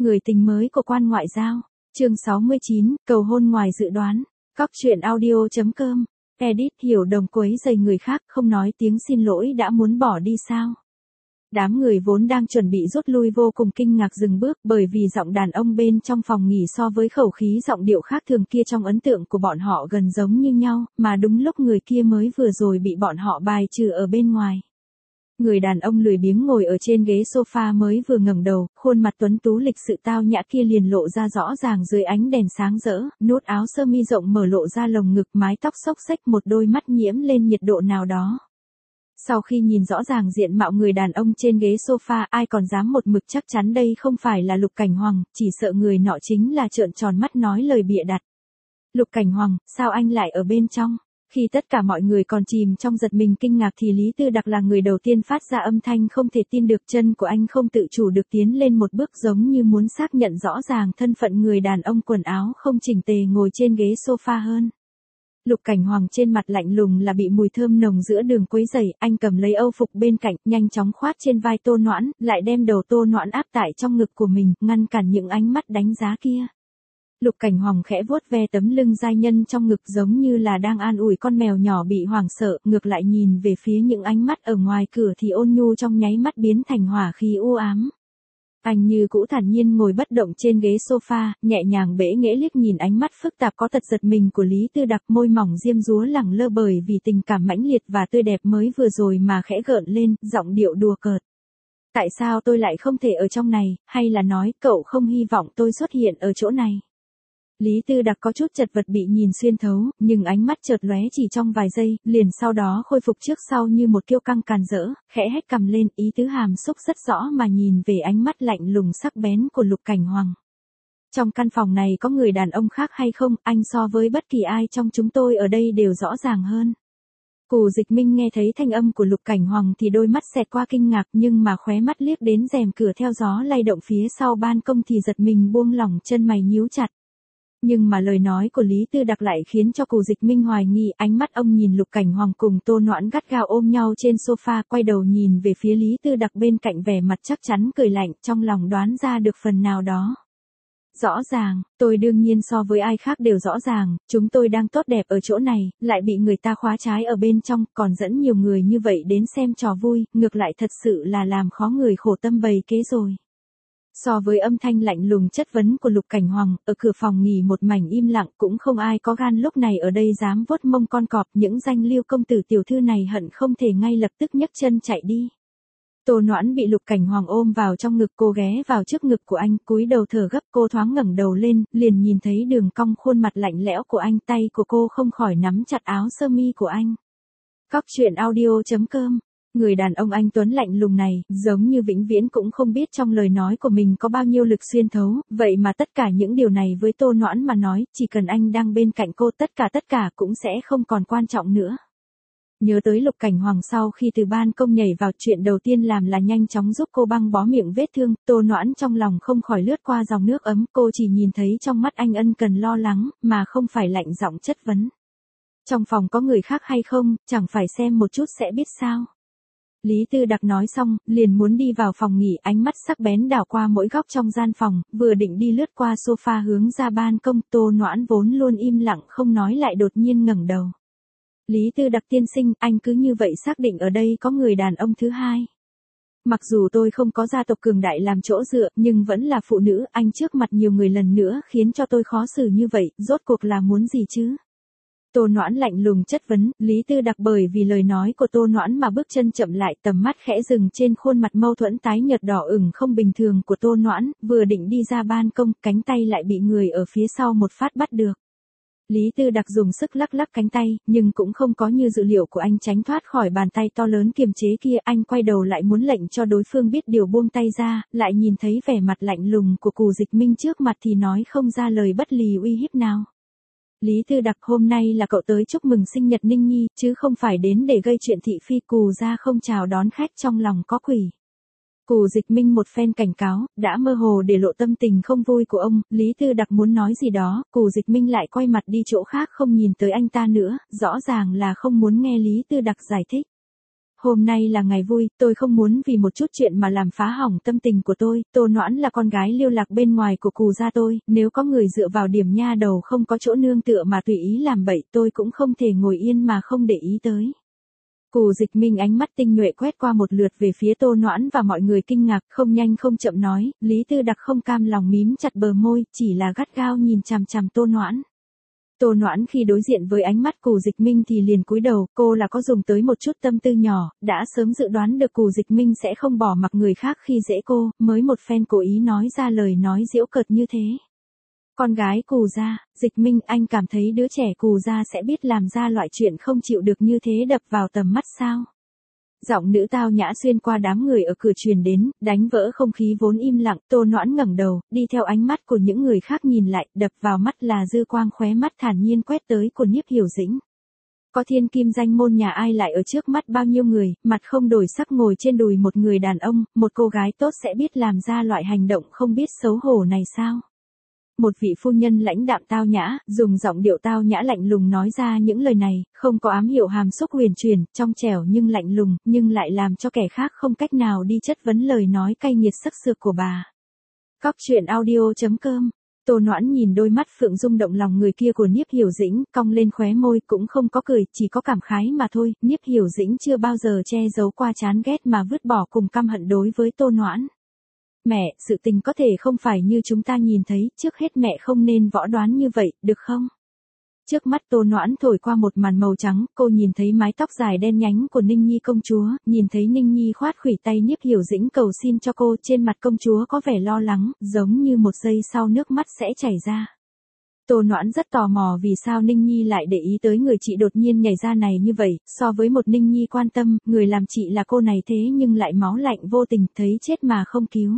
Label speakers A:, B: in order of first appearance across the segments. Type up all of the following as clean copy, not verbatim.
A: Người tình mới của quan ngoại giao. Chương 69, cầu hôn ngoài dự đoán. Cóc truyện audio.com. Edit Hiểu Đồng quấy rầy người khác, không nói tiếng xin lỗi đã muốn bỏ đi sao? Đám người vốn đang chuẩn bị rút lui vô cùng kinh ngạc dừng bước, bởi vì giọng đàn ông bên trong phòng nghỉ so với khẩu khí giọng điệu khác thường kia trong ấn tượng của bọn họ gần giống như nhau, mà đúng lúc người kia mới vừa rồi bị bọn họ bài trừ ở bên ngoài. Người đàn ông lười biếng ngồi ở trên ghế sofa mới vừa ngẩng đầu, khuôn mặt tuấn tú lịch sự tao nhã kia liền lộ ra rõ ràng dưới ánh đèn sáng rỡ, nút áo sơ mi rộng mở lộ ra lồng ngực, mái tóc xốc xếch, một đôi mắt nhiễm lên nhiệt độ nào đó. Sau khi nhìn rõ ràng diện mạo người đàn ông trên ghế sofa, ai còn dám một mực chắc chắn đây không phải là Lục Cảnh Hoàng, chỉ sợ người nọ chính là trợn tròn mắt nói lời bịa đặt. Lục Cảnh Hoàng, sao anh lại ở bên trong? Khi tất cả mọi người còn chìm trong giật mình kinh ngạc thì Lý Tư Đặc là người đầu tiên phát ra âm thanh không thể tin được, chân của anh không tự chủ được tiến lên một bước giống như muốn xác nhận rõ ràng thân phận người đàn ông quần áo không chỉnh tề ngồi trên ghế sofa hơn. Lục Cảnh Hoàng trên mặt lạnh lùng là bị mùi thơm nồng giữa đường quấy rầy, anh cầm lấy âu phục bên cạnh, nhanh chóng khoát trên vai Tô Noãn, lại đem đầu Tô Noãn áp tại trong ngực của mình, ngăn cản những ánh mắt đánh giá kia. Lục Cảnh Hoàng khẽ vuốt ve tấm lưng giai nhân trong ngực giống như là đang an ủi con mèo nhỏ bị hoảng sợ, ngược lại nhìn về phía những ánh mắt ở ngoài cửa thì ôn nhu trong nháy mắt biến thành hỏa khí u ám. Anh như cũ thản nhiên ngồi bất động trên ghế sofa, nhẹ nhàng bẽ nghễ liếc nhìn ánh mắt phức tạp có tật giật mình của Lý Tư Đặc, môi mỏng diêm dúa lẳng lơ bởi vì tình cảm mãnh liệt và tươi đẹp mới vừa rồi mà khẽ gợn lên, giọng điệu đùa cợt. Tại sao tôi lại không thể ở trong này, hay là nói cậu không hy vọng tôi xuất hiện ở chỗ này? Lý Tư Đặc có chút chật vật bị nhìn xuyên thấu, nhưng ánh mắt chợt lóe chỉ trong vài giây, liền sau đó khôi phục trước sau như một kiêu căng càn rỡ, khẽ hét cằm lên, ý tứ hàm xúc rất rõ mà nhìn về ánh mắt lạnh lùng sắc bén của Lục Cảnh Hoàng. Trong căn phòng này có người đàn ông khác hay không, anh so với bất kỳ ai trong chúng tôi ở đây đều rõ ràng hơn. Cù Dịch Minh nghe thấy thanh âm của Lục Cảnh Hoàng thì đôi mắt xẹt qua kinh ngạc, nhưng mà khóe mắt liếc đến rèm cửa theo gió lay động phía sau ban công thì giật mình buông lỏng, chân mày nhíu chặt. Nhưng mà lời nói của Lý Tư Đặc lại khiến cho Cù Dịch Minh hoài nghi, ánh mắt ông nhìn Lục Cảnh Hoàng cùng Tô Noãn gắt gao ôm nhau trên sofa, quay đầu nhìn về phía Lý Tư Đặc bên cạnh, vẻ mặt chắc chắn cười lạnh, trong lòng đoán ra được phần nào đó. Rõ ràng, tôi đương nhiên so với ai khác đều rõ ràng, chúng tôi đang tốt đẹp ở chỗ này, lại bị người ta khóa trái ở bên trong, còn dẫn nhiều người như vậy đến xem trò vui, ngược lại thật sự là làm khó người khổ tâm bày kế rồi. So với âm thanh lạnh lùng chất vấn của Lục Cảnh Hoàng, ở cửa phòng nghỉ một mảnh im lặng, cũng không ai có gan lúc này ở đây dám vuốt mông con cọp, những danh lưu công tử tiểu thư này hận không thể ngay lập tức nhấc chân chạy đi. Tô Noãn bị Lục Cảnh Hoàng ôm vào trong ngực, cô ghé vào trước ngực của anh, cúi đầu thở gấp, cô thoáng ngẩng đầu lên, liền nhìn thấy đường cong khuôn mặt lạnh lẽo của anh, tay của cô không khỏi nắm chặt áo sơ mi của anh. Cóc truyện audio.com. Người đàn ông anh tuấn lạnh lùng này, giống như vĩnh viễn cũng không biết trong lời nói của mình có bao nhiêu lực xuyên thấu, vậy mà tất cả những điều này với Tô Noãn mà nói, chỉ cần anh đang bên cạnh cô tất cả cũng sẽ không còn quan trọng nữa. Nhớ tới Lục Cảnh Hoàng sau khi từ ban công nhảy vào, chuyện đầu tiên làm là nhanh chóng giúp cô băng bó miệng vết thương, Tô Noãn trong lòng không khỏi lướt qua dòng nước ấm, cô chỉ nhìn thấy trong mắt anh ân cần lo lắng, mà không phải lạnh giọng chất vấn. Trong phòng có người khác hay không, chẳng phải xem một chút sẽ biết sao? Lý Tư Đặc nói xong, liền muốn đi vào phòng nghỉ, ánh mắt sắc bén đảo qua mỗi góc trong gian phòng, vừa định đi lướt qua sofa hướng ra ban công, Tô Noãn vốn luôn im lặng không nói lại đột nhiên ngẩng đầu. Lý Tư Đặc tiên sinh, anh cứ như vậy xác định ở đây có người đàn ông thứ hai. Mặc dù tôi không có gia tộc cường đại làm chỗ dựa, nhưng vẫn là phụ nữ, anh trước mặt nhiều người lần nữa khiến cho tôi khó xử như vậy, rốt cuộc là muốn gì chứ? Tô Noãn lạnh lùng chất vấn, Lý Tư Đặc bởi vì lời nói của Tô Noãn mà bước chân chậm lại, tầm mắt khẽ dừng trên khuôn mặt mâu thuẫn tái nhợt đỏ ửng không bình thường của Tô Noãn, vừa định đi ra ban công, cánh tay lại bị người ở phía sau một phát bắt được. Lý Tư Đặc dùng sức lắc lắc cánh tay, nhưng cũng không có như dự liệu của anh tránh thoát khỏi bàn tay to lớn kiềm chế kia, anh quay đầu lại muốn lệnh cho đối phương biết điều buông tay ra, lại nhìn thấy vẻ mặt lạnh lùng của Cù Dịch Minh trước mặt thì nói không ra lời bất lì uy hiếp nào. Lý Tư Đặc, hôm nay là cậu tới chúc mừng sinh nhật Ninh Nhi, chứ không phải đến để gây chuyện thị phi. Cù ra không chào đón khách, trong lòng có quỷ. Cù Dịch Minh một phen cảnh cáo, đã mơ hồ để lộ tâm tình không vui của ông, Lý Tư Đặc muốn nói gì đó, Cù Dịch Minh lại quay mặt đi chỗ khác không nhìn tới anh ta nữa, rõ ràng là không muốn nghe Lý Tư Đặc giải thích. Hôm nay là ngày vui, tôi không muốn vì một chút chuyện mà làm phá hỏng tâm tình của tôi. Tô Noãn là con gái lưu lạc bên ngoài của cù gia tôi, nếu có người dựa vào điểm nha đầu không có chỗ nương tựa mà tùy ý làm bậy, tôi cũng không thể ngồi yên mà không để ý tới. Cù Dịch Minh ánh mắt tinh nhuệ quét qua một lượt về phía Tô Noãn và mọi người kinh ngạc, không nhanh không chậm nói, Lý Tư Đặc không cam lòng mím chặt bờ môi, chỉ là gắt gao nhìn chằm chằm Tô Noãn. Tô Noãn khi đối diện với ánh mắt Cù Dịch Minh thì liền cúi đầu, cô là có dùng tới một chút tâm tư nhỏ, đã sớm dự đoán được Cù Dịch Minh sẽ không bỏ mặc người khác khi dễ cô, mới một phen cố ý nói ra lời nói giễu cợt như thế. Con gái Cù gia, Dịch Minh, anh cảm thấy đứa trẻ Cù gia sẽ biết làm ra loại chuyện không chịu được như thế đập vào tầm mắt sao? Giọng nữ tao nhã xuyên qua đám người ở cửa truyền đến, đánh vỡ không khí vốn im lặng. Tô Noãn ngẩng đầu, đi theo ánh mắt của những người khác nhìn lại, đập vào mắt là dư quang khóe mắt thản nhiên quét tới của Niếp Hiểu Dĩnh. Có thiên kim danh môn nhà ai lại ở trước mắt bao nhiêu người, mặt không đổi sắc ngồi trên đùi một người đàn ông, một cô gái tốt sẽ biết làm ra loại hành động không biết xấu hổ này sao? Một vị phu nhân lãnh đạm tao nhã, dùng giọng điệu tao nhã lạnh lùng nói ra những lời này, không có ám hiệu hàm xúc huyền truyền, trong trẻo nhưng lạnh lùng, nhưng lại làm cho kẻ khác không cách nào đi chất vấn lời nói cay nghiệt sắc sược của bà. Cóc truyện audio.com. Tô Noãn nhìn đôi mắt phượng rung động lòng người kia của Niếp Hiểu Dĩnh, cong lên khóe môi cũng không có cười, chỉ có cảm khái mà thôi. Niếp Hiểu Dĩnh chưa bao giờ che giấu qua chán ghét mà vứt bỏ cùng căm hận đối với Tô Noãn. Mẹ, sự tình có thể không phải như chúng ta nhìn thấy, trước hết mẹ không nên võ đoán như vậy, được không? Trước mắt Tô Noãn thổi qua một màn màu trắng, cô nhìn thấy mái tóc dài đen nhánh của Ninh Nhi công chúa, nhìn thấy Ninh Nhi khoát khuỷu tay Niếp Hiểu Dĩnh cầu xin cho cô, trên mặt công chúa có vẻ lo lắng, giống như một giây sau nước mắt sẽ chảy ra. Tô Noãn rất tò mò vì sao Ninh Nhi lại để ý tới người chị đột nhiên nhảy ra này như vậy, so với một Ninh Nhi quan tâm, người làm chị là cô này thế nhưng lại máu lạnh vô tình, thấy chết mà không cứu.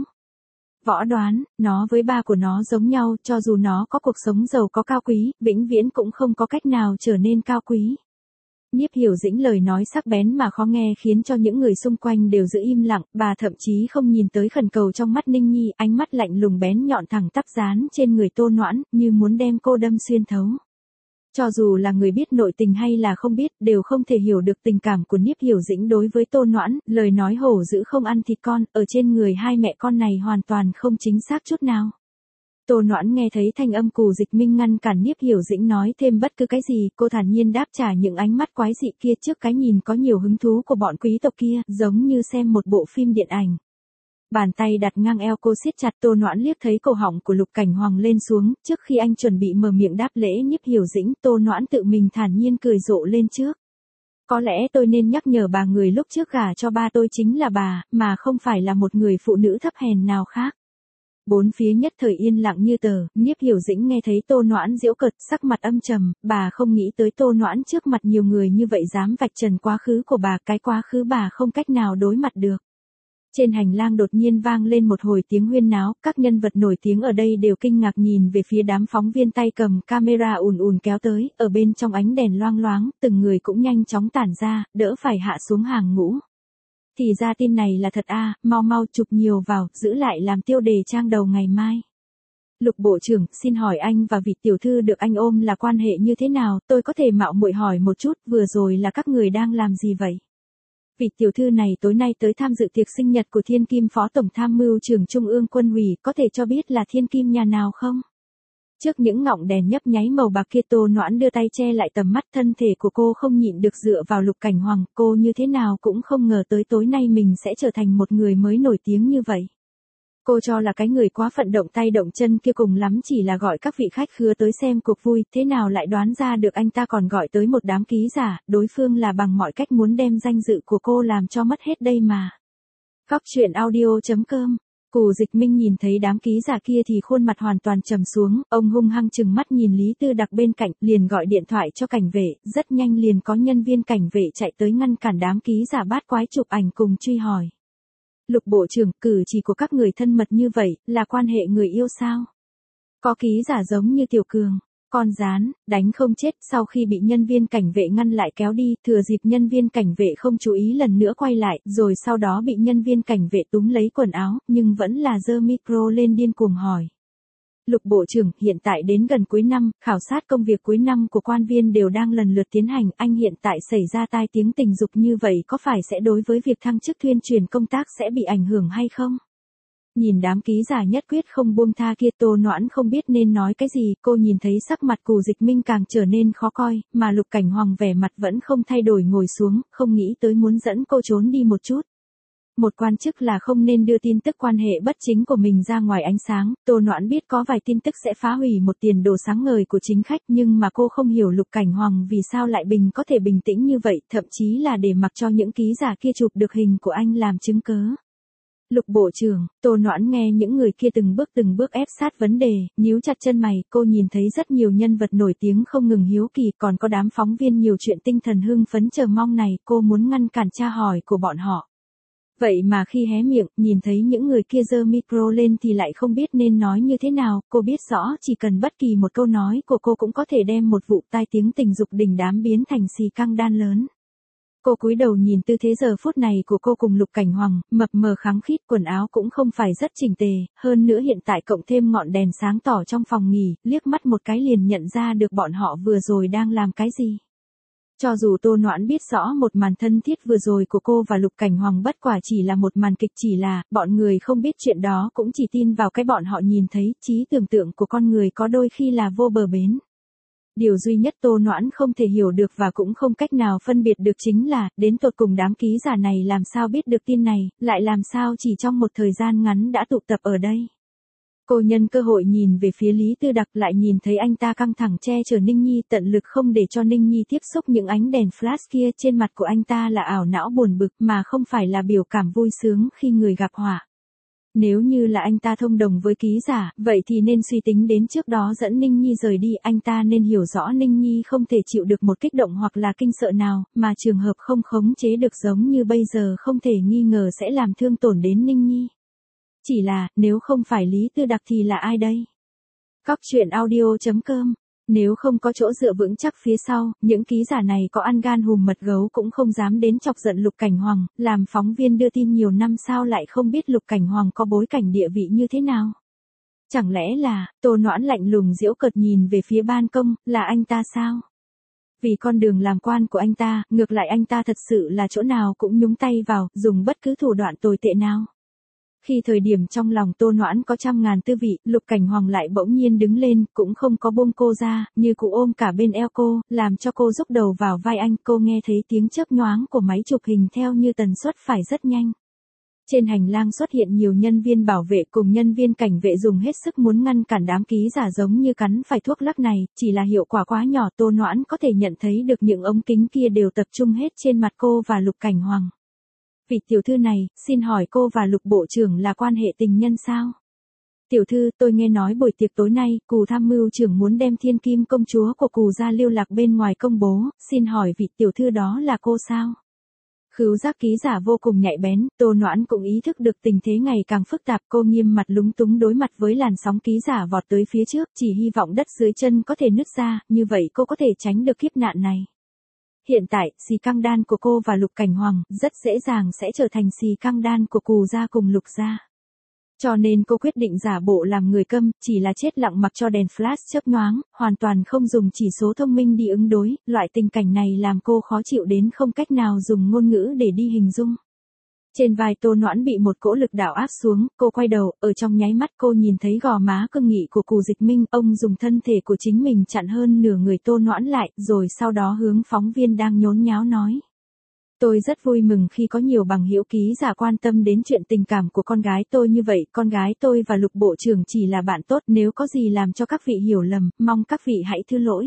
A: Võ đoán, nó với ba của nó giống nhau, cho dù nó có cuộc sống giàu có cao quý, vĩnh viễn cũng không có cách nào trở nên cao quý. Niếp Hiểu Dĩnh lời nói sắc bén mà khó nghe khiến cho những người xung quanh đều giữ im lặng, bà thậm chí không nhìn tới khẩn cầu trong mắt Ninh Nhi, ánh mắt lạnh lùng bén nhọn thẳng tắp dán trên người Tô Noãn, như muốn đem cô đâm xuyên thấu. Cho dù là người biết nội tình hay là không biết, đều không thể hiểu được tình cảm của Niếp Hiểu Dĩnh đối với Tô Noãn, lời nói hổ dữ không ăn thịt con, ở trên người hai mẹ con này hoàn toàn không chính xác chút nào. Tô Noãn nghe thấy thanh âm Cù Dịch Minh ngăn cản Niếp Hiểu Dĩnh nói thêm bất cứ cái gì, cô thản nhiên đáp trả những ánh mắt quái dị kia trước cái nhìn có nhiều hứng thú của bọn quý tộc kia, giống như xem một bộ phim điện ảnh. Bàn tay đặt ngang eo cô siết chặt. Tô Noãn liếc thấy cổ họng của Lục Cảnh Hoàng lên xuống, trước khi anh chuẩn bị mở miệng đáp lễ Niếp Hiểu Dĩnh, Tô Noãn tự mình thản nhiên cười rộ lên trước. Có lẽ tôi nên nhắc nhở bà, người lúc trước gả cho ba tôi chính là bà, mà không phải là một người phụ nữ thấp hèn nào khác. Bốn phía nhất thời yên lặng như tờ, Niếp Hiểu Dĩnh nghe thấy Tô Noãn giễu cợt, sắc mặt âm trầm, bà không nghĩ tới Tô Noãn trước mặt nhiều người như vậy dám vạch trần quá khứ của bà, cái quá khứ bà không cách nào đối mặt được. Trên hành lang đột nhiên vang lên một hồi tiếng huyên náo, các nhân vật nổi tiếng ở đây đều kinh ngạc nhìn về phía đám phóng viên tay cầm camera ùn ùn kéo tới, ở bên trong ánh đèn loang loáng, từng người cũng nhanh chóng tản ra, đỡ phải hạ xuống hàng ngũ. Thì ra tin này là thật à, mau mau chụp nhiều vào, giữ lại làm tiêu đề trang đầu ngày mai. Lục Bộ trưởng, xin hỏi anh và vị tiểu thư được anh ôm là quan hệ như thế nào, tôi có thể mạo muội hỏi một chút, vừa rồi là các người đang làm gì vậy? Vị tiểu thư này tối nay tới tham dự tiệc sinh nhật của Thiên Kim Phó Tổng Tham mưu Trưởng Trung ương Quân ủy, có thể cho biết là Thiên Kim nhà nào không? Trước những ngọn đèn nhấp nháy màu bạc kia, Tô Noãn đưa tay che lại tầm mắt, thân thể của cô không nhịn được dựa vào Lục Cảnh Hoàng, cô như thế nào cũng không ngờ tới tối nay mình sẽ trở thành một người mới nổi tiếng như vậy. Cô cho là cái người quá phận động tay động chân kia cùng lắm chỉ là gọi các vị khách khứa tới xem cuộc vui, thế nào lại đoán ra được anh ta còn gọi tới một đám ký giả, đối phương là bằng mọi cách muốn đem danh dự của cô làm cho mất hết đây mà. Cóc truyện audio.com. Cù Dịch Minh nhìn thấy đám ký giả kia thì khuôn mặt hoàn toàn trầm xuống, ông hung hăng trừng mắt nhìn Lý Tư Đặc bên cạnh, liền gọi điện thoại cho cảnh vệ, rất nhanh liền có nhân viên cảnh vệ chạy tới ngăn cản đám ký giả bát quái chụp ảnh cùng truy hỏi. Lục Bộ trưởng, cử chỉ của các người thân mật như vậy, là quan hệ người yêu sao? Có ký giả giống như Tiểu Cường, con gián, đánh không chết, sau khi bị nhân viên cảnh vệ ngăn lại kéo đi, thừa dịp nhân viên cảnh vệ không chú ý lần nữa quay lại, rồi sau đó bị nhân viên cảnh vệ túm lấy quần áo, nhưng vẫn là giơ micro lên điên cuồng hỏi. Lục Bộ trưởng, hiện tại đến gần cuối năm, khảo sát công việc cuối năm của quan viên đều đang lần lượt tiến hành, anh hiện tại xảy ra tai tiếng tình dục như vậy có phải sẽ đối với việc thăng chức tuyên truyền công tác sẽ bị ảnh hưởng hay không? Nhìn đám ký giả nhất quyết không buông tha kia, Tô Noãn không biết nên nói cái gì, cô nhìn thấy sắc mặt Cù Dịch Minh càng trở nên khó coi, mà Lục Cảnh Hoàng vẻ mặt vẫn không thay đổi ngồi xuống, không nghĩ tới muốn dẫn cô trốn đi một chút. Một quan chức là không nên đưa tin tức quan hệ bất chính của mình ra ngoài ánh sáng, Tô Noãn biết có vài tin tức sẽ phá hủy một tiền đồ sáng ngời của chính khách, nhưng mà cô không hiểu Lục Cảnh Hoàng vì sao lại có thể bình tĩnh như vậy, thậm chí là để mặc cho những ký giả kia chụp được hình của anh làm chứng cớ. Lục Bộ trưởng, Tô Noãn nghe những người kia từng bước ép sát vấn đề, nhíu chặt chân mày, cô nhìn thấy rất nhiều nhân vật nổi tiếng không ngừng hiếu kỳ, còn có đám phóng viên nhiều chuyện tinh thần hưng phấn chờ mong này, cô muốn ngăn cản tra hỏi của bọn họ. Vậy mà khi hé miệng, nhìn thấy những người kia giơ micro lên thì lại không biết nên nói như thế nào, cô biết rõ chỉ cần bất kỳ một câu nói của cô cũng có thể đem một vụ tai tiếng tình dục đình đám biến thành xì căng đan lớn. Cô cúi đầu nhìn tư thế giờ phút này của cô cùng Lục Cảnh Hoàng, mập mờ khắng khít, quần áo cũng không phải rất chỉnh tề, hơn nữa hiện tại cộng thêm ngọn đèn sáng tỏ trong phòng nghỉ, liếc mắt một cái liền nhận ra được bọn họ vừa rồi đang làm cái gì. Cho dù Tô Noãn biết rõ một màn thân thiết vừa rồi của cô và Lục Cảnh Hoàng bất quả chỉ là một màn kịch, chỉ là, bọn người không biết chuyện đó cũng chỉ tin vào cái bọn họ nhìn thấy, trí tưởng tượng của con người có đôi khi là vô bờ bến. Điều duy nhất Tô Noãn không thể hiểu được và cũng không cách nào phân biệt được chính là, đến tột cùng đám ký giả này làm sao biết được tin này, lại làm sao chỉ trong một thời gian ngắn đã tụ tập ở đây. Cô nhân cơ hội nhìn về phía Lý Tư Đặc, lại nhìn thấy anh ta căng thẳng che chở Ninh Nhi, tận lực không để cho Ninh Nhi tiếp xúc những ánh đèn flash kia, trên mặt của anh ta là ảo não buồn bực mà không phải là biểu cảm vui sướng khi người gặp họa. Nếu như là anh ta thông đồng với ký giả, vậy thì nên suy tính đến trước đó dẫn Ninh Nhi rời đi, anh ta nên hiểu rõ Ninh Nhi không thể chịu được một kích động hoặc là kinh sợ nào, mà trường hợp không khống chế được giống như bây giờ không thể nghi ngờ sẽ làm thương tổn đến Ninh Nhi. Chỉ là, nếu không phải Lý Tư Đặc thì là ai đây? Cóc truyện audio.com. Nếu không có chỗ dựa vững chắc phía sau, những ký giả này có ăn gan hùm mật gấu cũng không dám đến chọc giận Lục Cảnh Hoàng, làm phóng viên đưa tin nhiều năm sao lại không biết Lục Cảnh Hoàng có bối cảnh địa vị như thế nào? Chẳng lẽ là, Tô Noãn lạnh lùng giễu cợt nhìn về phía ban công, là anh ta sao? Vì con đường làm quan của anh ta, ngược lại anh ta thật sự là chỗ nào cũng nhúng tay vào, dùng bất cứ thủ đoạn tồi tệ nào. Khi thời điểm trong lòng Tô Noãn có trăm ngàn tư vị, Lục Cảnh Hoàng lại bỗng nhiên đứng lên, cũng không có buông cô ra, như cụ ôm cả bên eo cô, làm cho cô rúc đầu vào vai anh, cô nghe thấy tiếng chớp nhoáng của máy chụp hình theo như tần suất phải rất nhanh. Trên hành lang xuất hiện nhiều nhân viên bảo vệ cùng nhân viên cảnh vệ dùng hết sức muốn ngăn cản đám ký giả giống như cắn phải thuốc lắc này, chỉ là hiệu quả quá nhỏ, Tô Noãn có thể nhận thấy được những ống kính kia đều tập trung hết trên mặt cô và Lục Cảnh Hoàng. Vị tiểu thư này, xin hỏi cô và Lục Bộ trưởng là quan hệ tình nhân sao? Tiểu thư, tôi nghe nói buổi tiệc tối nay, Cù tham mưu trưởng muốn đem thiên kim công chúa của Cù ra lưu lạc bên ngoài công bố, xin hỏi vị tiểu thư đó là cô sao? Khứu giác ký giả vô cùng nhạy bén, Tô Noãn cũng ý thức được tình thế ngày càng phức tạp, cô nghiêm mặt lúng túng đối mặt với làn sóng ký giả vọt tới phía trước, chỉ hy vọng đất dưới chân có thể nứt ra, như vậy cô có thể tránh được kiếp nạn này. Hiện tại, xì căng đan của cô và Lục Cảnh Hoàng rất dễ dàng sẽ trở thành xì căng đan của Cù gia cùng Lục gia. Cho nên cô quyết định giả bộ làm người câm, chỉ là chết lặng mặc cho đèn flash chớp nhoáng, hoàn toàn không dùng chỉ số thông minh đi ứng đối, loại tình cảnh này làm cô khó chịu đến không cách nào dùng ngôn ngữ để đi hình dung. Trên vai Tô Noãn bị một cỗ lực đạo áp xuống, cô quay đầu, ở trong nháy mắt cô nhìn thấy gò má cương nghị của Cù Dịch Minh, ông dùng thân thể của chính mình chặn hơn nửa người Tô Noãn lại, rồi sau đó hướng phóng viên đang nhốn nháo nói. Tôi rất vui mừng khi có nhiều bằng hữu ký giả quan tâm đến chuyện tình cảm của con gái tôi như vậy, con gái tôi và Lục Bộ trưởng chỉ là bạn tốt, nếu có gì làm cho các vị hiểu lầm, mong các vị hãy thứ lỗi.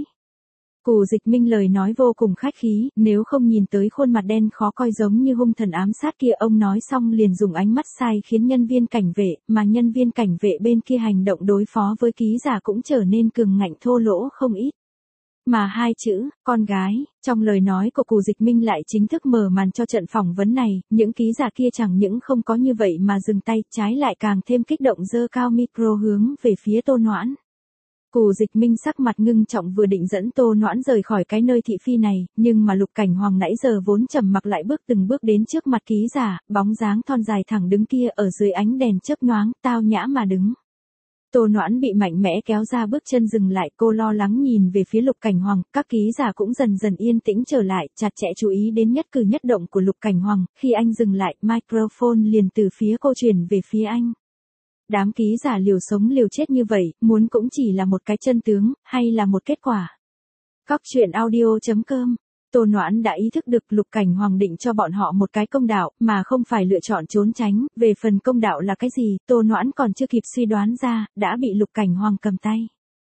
A: Cù Dịch Minh lời nói vô cùng khách khí, nếu không nhìn tới khuôn mặt đen khó coi giống như hung thần ám sát kia, ông nói xong liền dùng ánh mắt sai khiến nhân viên cảnh vệ, mà nhân viên cảnh vệ bên kia hành động đối phó với ký giả cũng trở nên cường ngạnh thô lỗ không ít. Mà hai chữ, con gái, trong lời nói của Cù Dịch Minh lại chính thức mở màn cho trận phỏng vấn này, những ký giả kia chẳng những không có như vậy mà dừng tay, trái lại càng thêm kích động giơ cao micro hướng về phía Tô Noãn. Cù Dịch Minh sắc mặt ngưng trọng vừa định dẫn Tô Noãn rời khỏi cái nơi thị phi này, nhưng mà Lục Cảnh Hoàng nãy giờ vốn trầm mặc lại từng bước đến trước mặt ký giả, bóng dáng thon dài thẳng đứng kia ở dưới ánh đèn chớp nhoáng, tao nhã mà đứng. Tô Noãn bị mạnh mẽ kéo ra bước chân dừng lại, cô lo lắng nhìn về phía Lục Cảnh Hoàng, các ký giả cũng dần dần yên tĩnh trở lại, chặt chẽ chú ý đến nhất cử nhất động của Lục Cảnh Hoàng, khi anh dừng lại, microphone liền từ phía cô chuyển về phía anh. Đám ký giả liều sống liều chết như vậy, muốn cũng chỉ là một cái chân tướng, hay là một kết quả. Cóc truyện audio.com. Tô Noãn đã ý thức được Lục Cảnh Hoàng định cho bọn họ một cái công đạo, mà không phải lựa chọn trốn tránh, về phần công đạo là cái gì, Tô Noãn còn chưa kịp suy đoán ra, đã bị Lục Cảnh Hoàng cầm tay.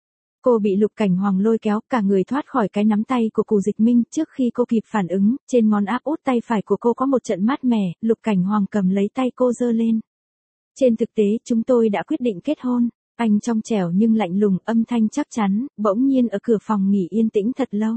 A: Cô bị Lục Cảnh Hoàng lôi kéo, cả người thoát khỏi cái nắm tay của Cù Dịch Minh, trước khi cô kịp phản ứng, trên ngón áp út tay phải của cô có một trận mát mẻ, Lục Cảnh Hoàng cầm lấy tay cô giơ lên. Trên thực tế, chúng tôi đã quyết định kết hôn. Anh trong trẻo nhưng lạnh lùng, âm thanh chắc chắn, bỗng nhiên ở cửa phòng nghỉ yên tĩnh thật lâu.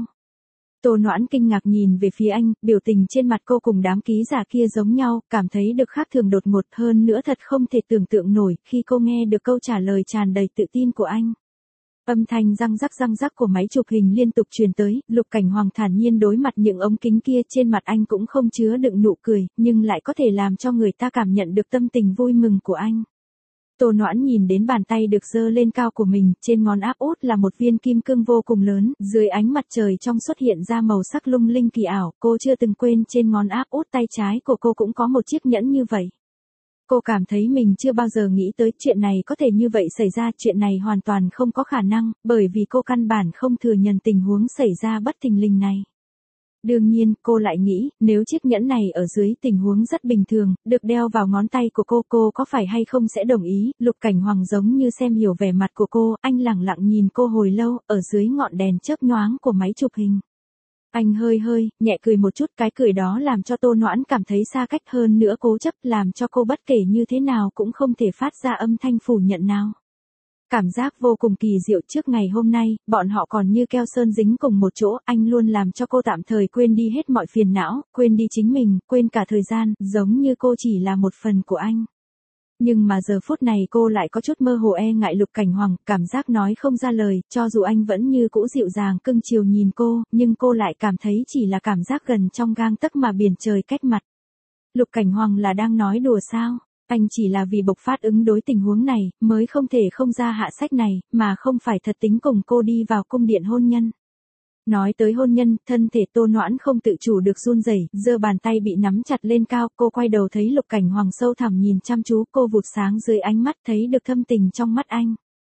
A: Tô Noãn kinh ngạc nhìn về phía anh, biểu tình trên mặt cô cùng đám ký giả kia giống nhau, cảm thấy được khác thường đột ngột hơn nữa thật không thể tưởng tượng nổi khi cô nghe được câu trả lời tràn đầy tự tin của anh. Âm thanh răng rắc của máy chụp hình liên tục truyền tới, Lục Cảnh Hoàng thản nhiên đối mặt những ống kính kia, trên mặt anh cũng không chứa đựng nụ cười, nhưng lại có thể làm cho người ta cảm nhận được tâm tình vui mừng của anh. Tô Noãn nhìn đến bàn tay được giơ lên cao của mình, trên ngón áp út là một viên kim cương vô cùng lớn, dưới ánh mặt trời trong xuất hiện ra màu sắc lung linh kỳ ảo, cô chưa từng quên trên ngón áp út tay trái của cô cũng có một chiếc nhẫn như vậy. Cô cảm thấy mình chưa bao giờ nghĩ tới chuyện này có thể như vậy xảy ra, chuyện này hoàn toàn không có khả năng, bởi vì cô căn bản không thừa nhận tình huống xảy ra bất thình lình này. Đương nhiên, cô lại nghĩ, nếu chiếc nhẫn này ở dưới tình huống rất bình thường, được đeo vào ngón tay của cô có phải hay không sẽ đồng ý, Lục Cảnh Hoàng giống như xem hiểu vẻ mặt của cô, anh lẳng lặng nhìn cô hồi lâu, ở dưới ngọn đèn chớp nhoáng của máy chụp hình. Anh hơi nhẹ cười một chút, cái cười đó làm cho Tô Noãn cảm thấy xa cách hơn nữa cố chấp, làm cho cô bất kể như thế nào cũng không thể phát ra âm thanh phủ nhận nào. Cảm giác vô cùng kỳ diệu, trước ngày hôm nay, bọn họ còn như keo sơn dính cùng một chỗ, anh luôn làm cho cô tạm thời quên đi hết mọi phiền não, quên đi chính mình, quên cả thời gian, giống như cô chỉ là một phần của anh. Nhưng mà giờ phút này cô lại có chút mơ hồ e ngại Lục Cảnh Hoàng, cảm giác nói không ra lời, cho dù anh vẫn như cũ dịu dàng cưng chiều nhìn cô, nhưng cô lại cảm thấy chỉ là cảm giác gần trong gang tấc mà biển trời cách mặt. Lục Cảnh Hoàng là đang nói đùa sao? Anh chỉ là vì bộc phát ứng đối tình huống này, mới không thể không ra hạ sách này, mà không phải thật tính cùng cô đi vào cung điện hôn nhân. Nói tới hôn nhân, thân thể Tô Noãn không tự chủ được run rẩy, giơ bàn tay bị nắm chặt lên cao, cô quay đầu thấy Lục Cảnh Hoàng sâu thẳm nhìn chăm chú, cô vụt sáng dưới ánh mắt thấy được thâm tình trong mắt anh.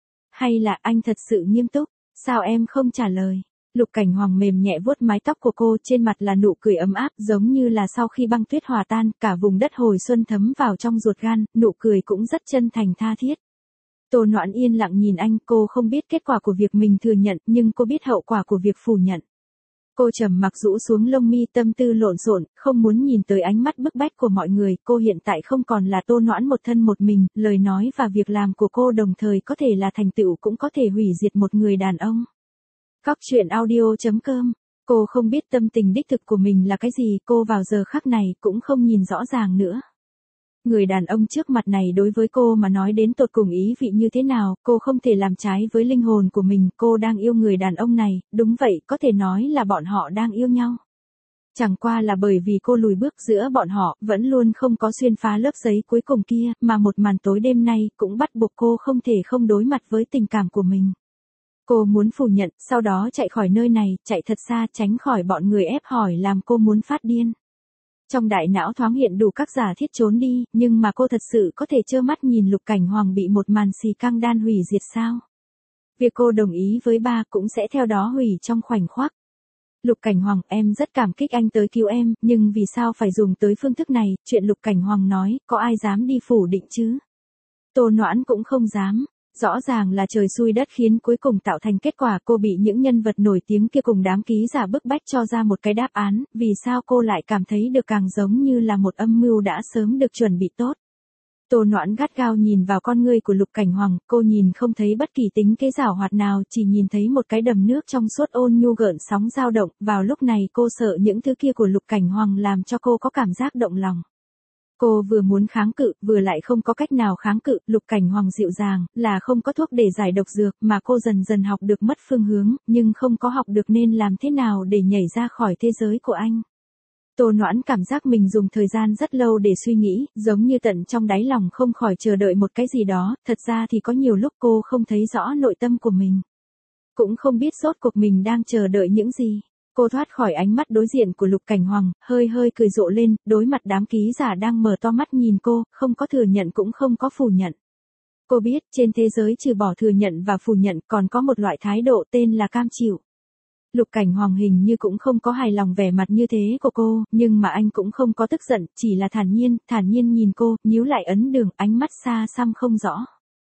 A: Hay là anh thật sự nghiêm túc, sao em không trả lời? Lục Cảnh Hoàng mềm nhẹ vuốt mái tóc của cô, trên mặt là nụ cười ấm áp, giống như là sau khi băng tuyết hòa tan, cả vùng đất hồi xuân thấm vào trong ruột gan, nụ cười cũng rất chân thành tha thiết. Tô Noãn yên lặng nhìn anh, cô không biết kết quả của việc mình thừa nhận, nhưng cô biết hậu quả của việc phủ nhận. Cô trầm mặc rũ xuống lông mi, tâm tư lộn xộn, không muốn nhìn tới ánh mắt bức bách của mọi người, cô hiện tại không còn là Tô Noãn một thân một mình, lời nói và việc làm của cô đồng thời có thể là thành tựu cũng có thể hủy diệt một người đàn ông. Cóc truyện audio.com. Cô không biết tâm tình đích thực của mình là cái gì, cô vào giờ khắc này cũng không nhìn rõ ràng nữa. Người đàn ông trước mặt này đối với cô mà nói đến tột cùng ý vị như thế nào, cô không thể làm trái với linh hồn của mình, cô đang yêu người đàn ông này, đúng vậy, có thể nói là bọn họ đang yêu nhau. Chẳng qua là bởi vì cô lùi bước giữa bọn họ, vẫn luôn không có xuyên phá lớp giấy cuối cùng kia, mà một màn tối đêm nay cũng bắt buộc cô không thể không đối mặt với tình cảm của mình. Cô muốn phủ nhận, sau đó chạy khỏi nơi này, chạy thật xa, tránh khỏi bọn người ép hỏi làm cô muốn phát điên. Trong đại não thoáng hiện đủ các giả thiết trốn đi, nhưng mà cô thật sự có thể trơ mắt nhìn Lục Cảnh Hoàng bị một màn xì căng đan hủy diệt sao? Việc cô đồng ý với ba cũng sẽ theo đó hủy trong khoảnh khắc. Lục Cảnh Hoàng, em rất cảm kích anh tới cứu em, nhưng vì sao phải dùng tới phương thức này, chuyện Lục Cảnh Hoàng nói, có ai dám đi phủ định chứ? Tô Noãn cũng không dám. Rõ ràng là trời xui đất khiến cuối cùng tạo thành kết quả cô bị những nhân vật nổi tiếng kia cùng đám ký giả bức bách cho ra một cái đáp án, vì sao cô lại cảm thấy được càng giống như là một âm mưu đã sớm được chuẩn bị tốt. Tô Noãn gắt gao nhìn vào con ngươi của Lục Cảnh Hoàng, cô nhìn không thấy bất kỳ tính kế giảo hoạt nào, chỉ nhìn thấy một cái đầm nước trong suốt ôn nhu gợn sóng dao động, vào lúc này cô sợ những thứ kia của Lục Cảnh Hoàng làm cho cô có cảm giác động lòng. Cô vừa muốn kháng cự, vừa lại không có cách nào kháng cự, Lục Cảnh Hoàng dịu dàng, là không có thuốc để giải độc dược, mà cô dần dần học được mất phương hướng, nhưng không có học được nên làm thế nào để nhảy ra khỏi thế giới của anh. Tô Noãn cảm giác mình dùng thời gian rất lâu để suy nghĩ, giống như tận trong đáy lòng không khỏi chờ đợi một cái gì đó, thật ra thì có nhiều lúc cô không thấy rõ nội tâm của mình. Cũng không biết rốt cuộc mình đang chờ đợi những gì. Cô thoát khỏi ánh mắt đối diện của Lục Cảnh Hoàng, hơi hơi cười rộ lên, đối mặt đám ký giả đang mở to mắt nhìn cô, không có thừa nhận cũng không có phủ nhận. Cô biết, trên thế giới trừ bỏ thừa nhận và phủ nhận còn có một loại thái độ tên là cam chịu. Lục Cảnh Hoàng hình như cũng không có hài lòng vẻ mặt như thế của cô, nhưng mà anh cũng không có tức giận, chỉ là thản nhiên nhìn cô, nhíu lại ấn đường, ánh mắt xa xăm không rõ.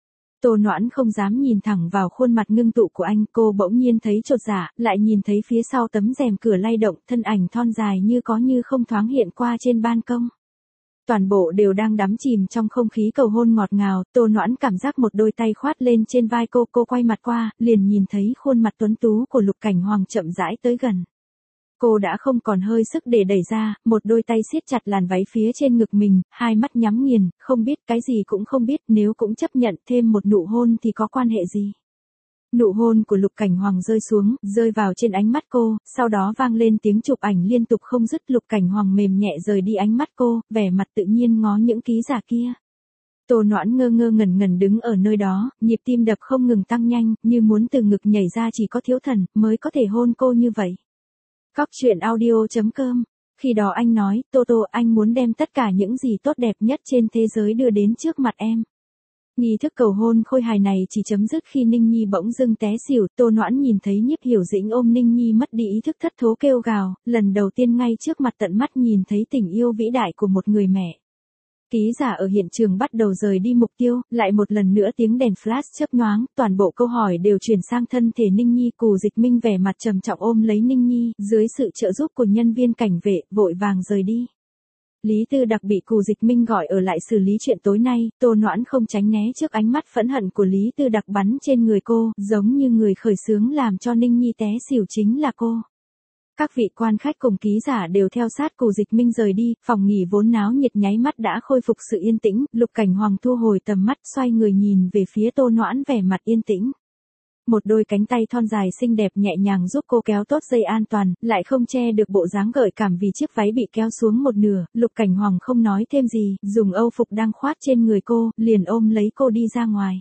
A: Tô Noãn không dám nhìn thẳng vào khuôn mặt ngưng tụ của anh, cô bỗng nhiên thấy chột dạ, lại nhìn thấy phía sau tấm rèm cửa lay động, thân ảnh thon dài như có như không thoáng hiện qua trên ban công. Toàn bộ đều đang đắm chìm trong không khí cầu hôn ngọt ngào, Tô Noãn cảm giác một đôi tay khoát lên trên vai cô quay mặt qua, liền nhìn thấy khuôn mặt tuấn tú của Lục Cảnh Hoàng chậm rãi tới gần. Cô đã không còn hơi sức để đẩy ra, một đôi tay siết chặt làn váy phía trên ngực mình, hai mắt nhắm nghiền, không biết cái gì cũng không biết, nếu cũng chấp nhận thêm một nụ hôn thì có quan hệ gì. Nụ hôn của Lục Cảnh Hoàng rơi xuống, rơi vào trên ánh mắt cô, sau đó vang lên tiếng chụp ảnh liên tục không dứt. Lục Cảnh Hoàng mềm nhẹ rời đi ánh mắt cô, vẻ mặt tự nhiên ngó những ký giả kia. Tô Noãn ngơ ngẩn đứng ở nơi đó, nhịp tim đập không ngừng tăng nhanh, như muốn từ ngực nhảy ra, chỉ có thiếu thần mới có thể hôn cô như vậy. Cóc truyện audio.com. Khi đó anh nói, Tô, anh muốn đem tất cả những gì tốt đẹp nhất trên thế giới đưa đến trước mặt em. Nghi thức cầu hôn khôi hài này chỉ chấm dứt khi Ninh Nhi bỗng dưng té xỉu. Tô Noãn nhìn thấy Nhiếp Hiểu Dĩnh ôm Ninh Nhi mất đi ý thức thất thố kêu gào, lần đầu tiên ngay trước mặt tận mắt nhìn thấy tình yêu vĩ đại của một người mẹ. Ký giả ở hiện trường bắt đầu rời đi mục tiêu, lại một lần nữa tiếng đèn flash chớp nhoáng, toàn bộ câu hỏi đều chuyển sang thân thể Ninh Nhi. Cù Dịch Minh vẻ mặt trầm trọng ôm lấy Ninh Nhi, dưới sự trợ giúp của nhân viên cảnh vệ, vội vàng rời đi. Lý Tư Đặc bị Cù Dịch Minh gọi ở lại xử lý chuyện tối nay, Tô Noãn không tránh né trước ánh mắt phẫn hận của Lý Tư Đặc bắn trên người cô, giống như người khởi xướng làm cho Ninh Nhi té xỉu chính là cô. Các vị quan khách cùng ký giả đều theo sát Cù Dịch Minh rời đi, phòng nghỉ vốn náo nhiệt nháy mắt đã khôi phục sự yên tĩnh. Lục Cảnh Hoàng thu hồi tầm mắt, xoay người nhìn về phía Tô Noãn vẻ mặt yên tĩnh. Một đôi cánh tay thon dài xinh đẹp nhẹ nhàng giúp cô kéo tốt dây an toàn, lại không che được bộ dáng gợi cảm vì chiếc váy bị kéo xuống một nửa. Lục Cảnh Hoàng không nói thêm gì, dùng âu phục đang khoát trên người cô, liền ôm lấy cô đi ra ngoài.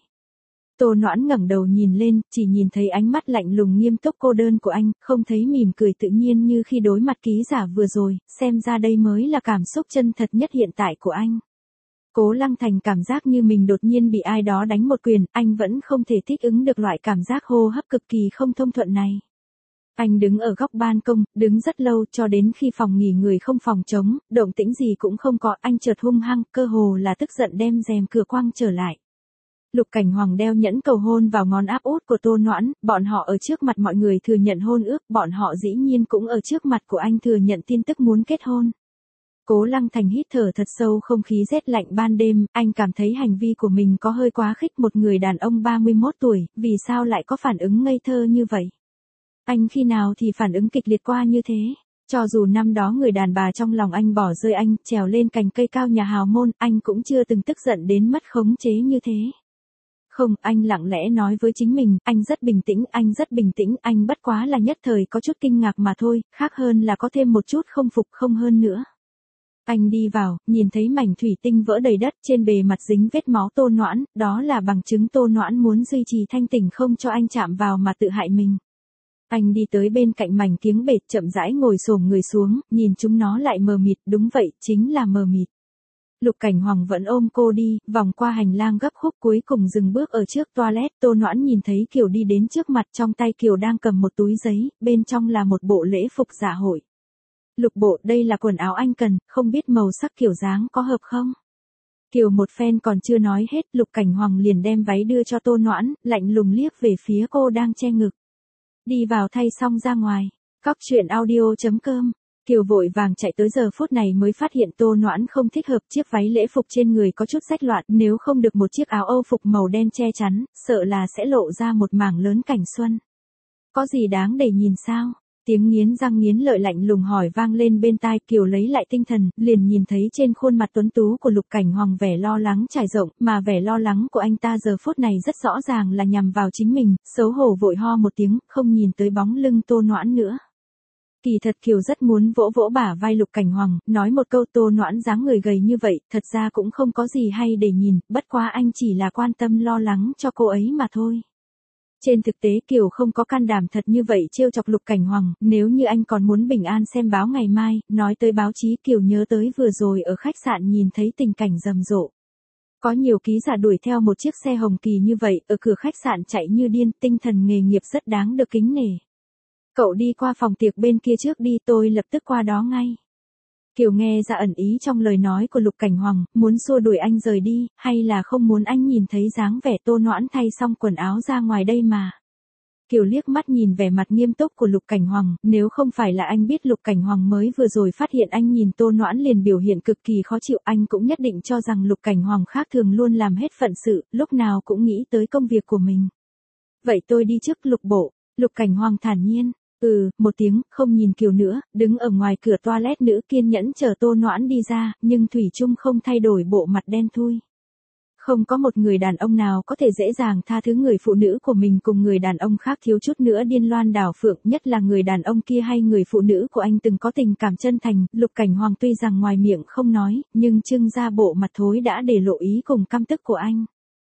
A: Tô Noãn ngẩng đầu nhìn lên, chỉ nhìn thấy ánh mắt lạnh lùng nghiêm túc cô đơn của anh, không thấy mỉm cười tự nhiên như khi đối mặt ký giả vừa rồi, xem ra đây mới là cảm xúc chân thật nhất hiện tại của anh. Cố Lăng Thành cảm giác như mình đột nhiên bị ai đó đánh một quyền, anh vẫn không thể thích ứng được loại cảm giác hô hấp cực kỳ không thông thuận này. Anh đứng ở góc ban công, đứng rất lâu cho đến khi phòng nghỉ người không phòng trống, động tĩnh gì cũng không có, anh chợt hung hăng, cơ hồ là tức giận đem rèm cửa quăng trở lại. Lục Cảnh Hoàng đeo nhẫn cầu hôn vào ngón áp út của Tô Noãn, bọn họ ở trước mặt mọi người thừa nhận hôn ước, bọn họ dĩ nhiên cũng ở trước mặt của anh thừa nhận tin tức muốn kết hôn. Cố Lăng Thành hít thở thật sâu không khí rét lạnh ban đêm, anh cảm thấy hành vi của mình có hơi quá khích. Một người đàn ông 31 tuổi, vì sao lại có phản ứng ngây thơ như vậy? Anh khi nào thì phản ứng kịch liệt qua như thế? Cho dù năm đó người đàn bà trong lòng anh bỏ rơi anh, trèo lên cành cây cao nhà hào môn, anh cũng chưa từng tức giận đến mất khống chế như thế. Không, anh lặng lẽ nói với chính mình, anh rất bình tĩnh, anh bất quá là nhất thời có chút kinh ngạc mà thôi, khác hơn là có thêm một chút không phục không hơn nữa. Anh đi vào, nhìn thấy mảnh thủy tinh vỡ đầy đất, trên bề mặt dính vết máu Tô Noãn, đó là bằng chứng Tô Noãn muốn duy trì thanh tỉnh không cho anh chạm vào mà tự hại mình. Anh đi tới bên cạnh mảnh kiếng bệt, chậm rãi ngồi xổm người xuống, nhìn chúng nó lại mờ mịt, đúng vậy, chính là mờ mịt. Lục Cảnh Hoàng vẫn ôm cô đi, vòng qua hành lang gấp khúc, cuối cùng dừng bước ở trước toilet. Tô Noãn nhìn thấy Kiều đi đến trước mặt, trong tay Kiều đang cầm một túi giấy, bên trong là một bộ lễ phục dạ hội. Lục bộ, đây là quần áo anh cần, không biết màu sắc kiểu dáng có hợp không? Kiều một phen còn chưa nói hết, Lục Cảnh Hoàng liền đem váy đưa cho Tô Noãn, lạnh lùng liếc về phía cô đang che ngực. Đi vào thay xong ra ngoài. Cóc truyện audio.com. Kiều vội vàng chạy tới, giờ phút này mới phát hiện Tô Noãn không thích hợp, chiếc váy lễ phục trên người có chút rách loạn, nếu không được một chiếc áo âu phục màu đen che chắn, sợ là sẽ lộ ra một mảng lớn cảnh xuân. Có gì đáng để nhìn sao? Tiếng nghiến răng nghiến lợi lạnh lùng hỏi vang lên bên tai. Kiều lấy lại tinh thần, liền nhìn thấy trên khuôn mặt tuấn tú của Lục Cảnh Hoàng vẻ lo lắng trải rộng, mà vẻ lo lắng của anh ta giờ phút này rất rõ ràng là nhằm vào chính mình, xấu hổ vội ho một tiếng, không nhìn tới bóng lưng Tô Noãn nữa. Kỳ thật Kiều rất muốn vỗ vỗ bả vai Lục Cảnh Hoàng, nói một câu Tô Noãn dáng người gầy như vậy, thật ra cũng không có gì hay để nhìn, bất quá anh chỉ là quan tâm lo lắng cho cô ấy mà thôi. Trên thực tế Kiều không có can đảm thật như vậy trêu chọc Lục Cảnh Hoàng, nếu như anh còn muốn bình an xem báo ngày mai, nói tới báo chí Kiều nhớ tới vừa rồi ở khách sạn nhìn thấy tình cảnh rầm rộ. Có nhiều ký giả đuổi theo một chiếc xe hồng kỳ như vậy, ở cửa khách sạn chạy như điên, tinh thần nghề nghiệp rất đáng được kính nể. Cậu đi qua phòng tiệc bên kia trước đi, tôi lập tức qua đó ngay. Kiều nghe ra ẩn ý trong lời nói của Lục Cảnh Hoàng, muốn xua đuổi anh rời đi, hay là không muốn anh nhìn thấy dáng vẻ Tô Noãn thay xong quần áo ra ngoài đây mà. Kiều liếc mắt nhìn vẻ mặt nghiêm túc của Lục Cảnh Hoàng, nếu không phải là anh biết Lục Cảnh Hoàng mới vừa rồi phát hiện anh nhìn Tô Noãn liền biểu hiện cực kỳ khó chịu, anh cũng nhất định cho rằng Lục Cảnh Hoàng khác thường luôn làm hết phận sự, lúc nào cũng nghĩ tới công việc của mình. Vậy tôi đi trước Lục bộ, Lục Cảnh Hoàng thản nhiên. Một tiếng, không nhìn Kiều nữa, đứng ở ngoài cửa toilet nữ kiên nhẫn chờ Tô Noãn đi ra, nhưng thủy chung không thay đổi bộ mặt đen thui. Không có một người đàn ông nào có thể dễ dàng tha thứ người phụ nữ của mình cùng người đàn ông khác thiếu chút nữa điên loan đảo phượng, nhất là người đàn ông kia hay người phụ nữ của anh từng có tình cảm chân thành. Lục Cảnh Hoàng tuy rằng ngoài miệng không nói, nhưng trưng ra bộ mặt thối đã để lộ ý cùng căm tức của anh.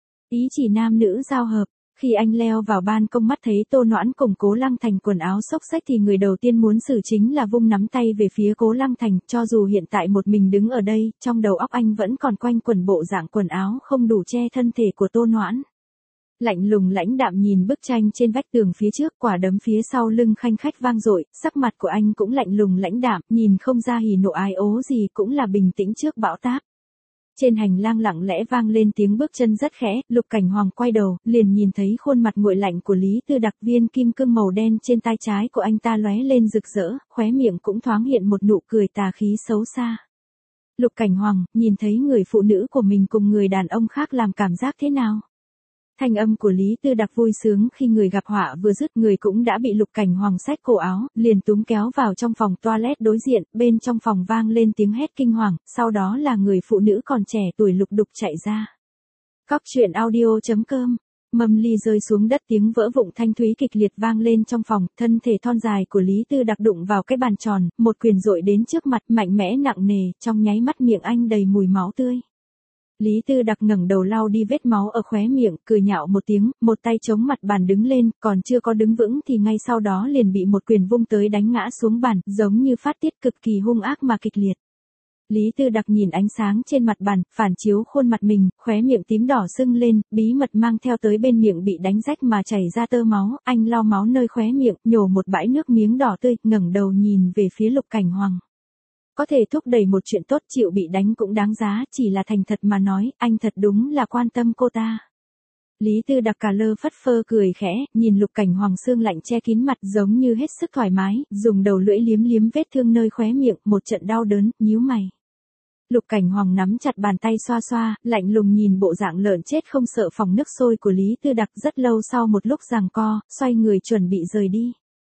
A: Ý chỉ nam nữ giao hợp. Khi anh leo vào ban công mắt thấy Tô Noãn cùng Cố Lăng Thành quần áo xốc xếch thì người đầu tiên muốn xử chính là vung nắm tay về phía Cố Lăng Thành, cho dù hiện tại một mình đứng ở đây, trong đầu óc anh vẫn còn quanh quẩn bộ dạng quần áo không đủ che thân thể của Tô Noãn. Lạnh lùng lãnh đạm nhìn bức tranh trên vách tường phía trước, quả đấm phía sau lưng khanh khách vang dội, sắc mặt của anh cũng lạnh lùng lãnh đạm, nhìn không ra hỉ nộ ái ố gì, cũng là bình tĩnh trước bão táp. Trên hành lang lặng lẽ vang lên tiếng bước chân rất khẽ, Lục Cảnh Hoàng quay đầu, liền nhìn thấy khuôn mặt nguội lạnh của Lý Tư Đặc, viên kim cương màu đen trên tay trái của anh ta lóe lên rực rỡ, khóe miệng cũng thoáng hiện một nụ cười tà khí xấu xa. Lục Cảnh Hoàng, nhìn thấy người phụ nữ của mình cùng người đàn ông khác làm cảm giác thế nào? Thanh âm của Lý Tư Đặc vui sướng khi người gặp họa vừa dứt, người cũng đã bị Lục Cảnh Hoàng xách cổ áo, liền túm kéo vào trong phòng toilet đối diện, bên trong phòng vang lên tiếng hét kinh hoàng, sau đó là người phụ nữ còn trẻ tuổi lục đục chạy ra. Cóc truyện audio.com. Mâm ly rơi xuống đất, tiếng vỡ vụn thanh thúy kịch liệt vang lên trong phòng, thân thể thon dài của Lý Tư Đặc đụng vào cái bàn tròn, một quyền dội đến trước mặt, mạnh mẽ nặng nề, trong nháy mắt miệng anh đầy mùi máu tươi. Lý Tư Đặc ngẩng đầu lau đi vết máu ở khóe miệng, cười nhạo một tiếng, một tay chống mặt bàn đứng lên, còn chưa có đứng vững thì ngay sau đó liền bị một quyền vung tới đánh ngã xuống bàn, giống như phát tiết cực kỳ hung ác mà kịch liệt. Lý Tư Đặc nhìn ánh sáng trên mặt bàn, phản chiếu khuôn mặt mình, khóe miệng tím đỏ sưng lên, bí mật mang theo tới bên miệng bị đánh rách mà chảy ra tơ máu, anh lau máu nơi khóe miệng, nhổ một bãi nước miếng đỏ tươi, ngẩng đầu nhìn về phía Lục Cảnh Hoàng. Có thể thúc đẩy một chuyện tốt, chịu bị đánh cũng đáng giá, chỉ là thành thật mà nói, anh thật đúng là quan tâm cô ta. Lý Tư Đặc cà lơ phất phơ cười khẽ, nhìn Lục Cảnh Hoàng sương lạnh che kín mặt giống như hết sức thoải mái, dùng đầu lưỡi liếm liếm vết thương nơi khóe miệng, một trận đau đớn, nhíu mày. Lục Cảnh Hoàng nắm chặt bàn tay xoa xoa, lạnh lùng nhìn bộ dạng lợn chết không sợ phòng nước sôi của Lý Tư Đặc, rất lâu sau một lúc giằng co, xoay người chuẩn bị rời đi.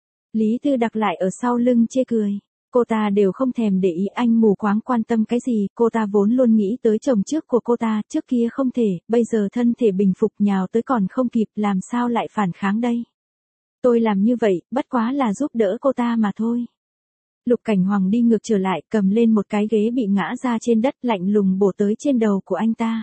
A: Lý Tư Đặc lại ở sau lưng chê cười. Cô ta đều không thèm để ý anh mù quáng quan tâm cái gì, cô ta vốn luôn nghĩ tới chồng trước của cô ta, trước kia không thể, bây giờ thân thể bình phục nhào tới còn không kịp, làm sao lại phản kháng đây. Tôi làm như vậy, bất quá là giúp đỡ cô ta mà thôi. Lục Cảnh Hoàng đi ngược trở lại, cầm lên một cái ghế bị ngã ra trên đất, lạnh lùng bổ tới trên đầu của anh ta.